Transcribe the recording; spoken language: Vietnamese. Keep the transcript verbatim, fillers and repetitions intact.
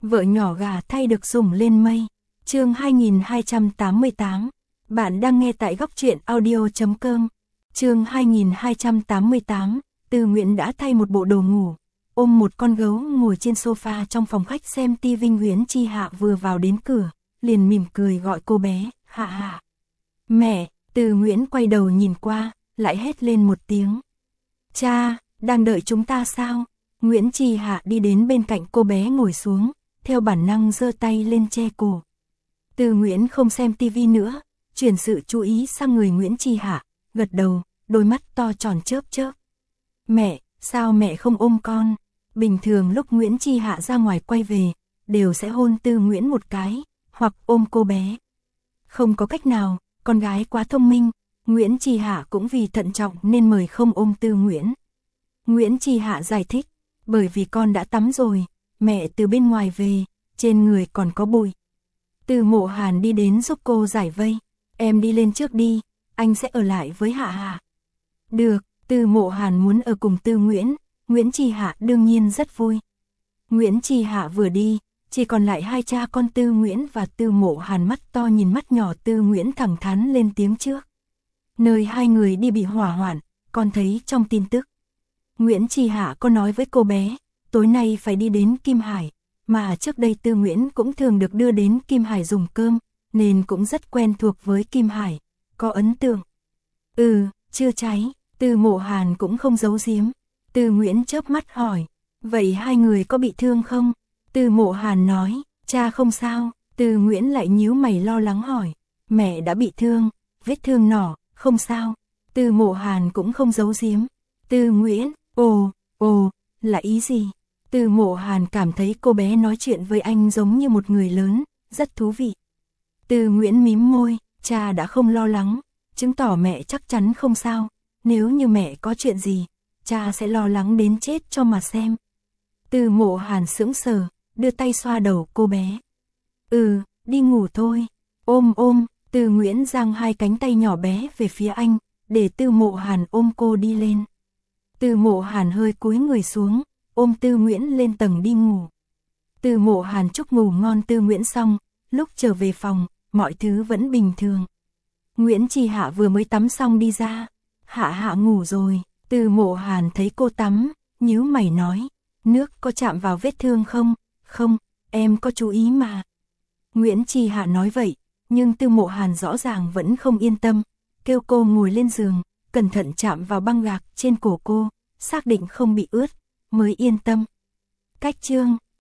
Vợ nhỏ gà thay được sủng lên mây. Chương hai nghìn hai trăm tám mươi tám. Bạn đang nghe tại góc truyện audio chấm com. Chương hai nghìn hai trăm tám mươi tám. Từ Nguyện đã thay một bộ đồ ngủ, ôm một con gấu ngồi trên sofa trong phòng khách xem tivi. Nguyễn Chi Hạ vừa vào đến cửa, liền mỉm cười gọi cô bé, Hạ Hạ. Mẹ. Từ Nguyễn quay đầu nhìn qua, lại hét lên một tiếng. Cha, đang đợi chúng ta sao? Nguyễn Chi Hạ đi đến bên cạnh cô bé ngồi xuống, theo bản năng giơ tay lên che cổ. Từ Nguyễn không xem tivi nữa, chuyển sự chú ý sang người Nguyễn Chi Hạ, gật đầu, đôi mắt to tròn chớp chớp. Mẹ, sao mẹ không ôm con? Bình thường lúc Nguyễn Chi Hạ ra ngoài quay về, đều sẽ hôn Từ Nguyễn một cái, hoặc ôm cô bé. Không có cách nào, con gái quá thông minh, Nguyễn Chi Hạ cũng vì thận trọng nên mời không ôm Từ Nguyễn. Nguyễn Chi Hạ giải thích, bởi vì con đã tắm rồi, mẹ từ bên ngoài về, trên người còn có bụi. Từ Mộ Hàn đi đến giúp cô giải vây, em đi lên trước đi, anh sẽ ở lại với Hạ Hạ. Được, Từ Mộ Hàn muốn ở cùng Từ Nguyễn, Nguyễn Chi Hạ đương nhiên rất vui. Nguyễn Chi Hạ vừa đi, chỉ còn lại hai cha con Từ Nguyễn và Từ Mộ Hàn mắt to nhìn mắt nhỏ. Từ Nguyễn thẳng thắn lên tiếng trước. Nơi hai người đi bị hỏa hoạn, con thấy trong tin tức. Nguyễn Chi Hạ có nói với cô bé, tối nay phải đi đến Kim Hải, mà trước đây Từ Nguyễn cũng thường được đưa đến Kim Hải dùng cơm, nên cũng rất quen thuộc với Kim Hải, có ấn tượng. Ừ, chưa cháy, Từ Mộ Hàn cũng không giấu giếm. Từ Nguyễn chớp mắt hỏi, vậy hai người có bị thương không? Từ Mộ Hàn nói, cha không sao. Từ Nguyễn lại nhíu mày lo lắng hỏi, mẹ đã bị thương, vết thương nhỏ, không sao. Từ Mộ Hàn cũng không giấu giếm. Từ Nguyễn, ồ, ồ, là ý gì? Từ Mộ Hàn cảm thấy cô bé nói chuyện với anh giống như một người lớn, rất thú vị. Từ Nguyễn mím môi, cha đã không lo lắng, chứng tỏ mẹ chắc chắn không sao. Nếu như mẹ có chuyện gì, cha sẽ lo lắng đến chết cho mà xem. Từ Mộ Hàn sững sờ, đưa tay xoa đầu cô bé. Ừ, đi ngủ thôi. Ôm ôm, Từ Nguyễn giang hai cánh tay nhỏ bé về phía anh, để Từ Mộ Hàn ôm cô đi lên. Từ Mộ Hàn hơi cúi người xuống, ôm Từ Nguyễn lên tầng đi ngủ. Từ Mộ Hàn chúc ngủ ngon Từ Nguyễn xong, lúc trở về phòng, mọi thứ vẫn bình thường. Nguyễn Chi Hạ vừa mới tắm xong đi ra. Hạ Hạ ngủ rồi. Từ Mộ Hàn thấy cô tắm, nhíu mày nói, nước có chạm vào vết thương không? Không, em có chú ý mà. Nguyễn Chi Hạ nói vậy, nhưng Từ Mộ Hàn rõ ràng vẫn không yên tâm, kêu cô ngồi lên giường, cẩn thận chạm vào băng gạc trên cổ cô, xác định không bị ướt, mới yên tâm. Cách chương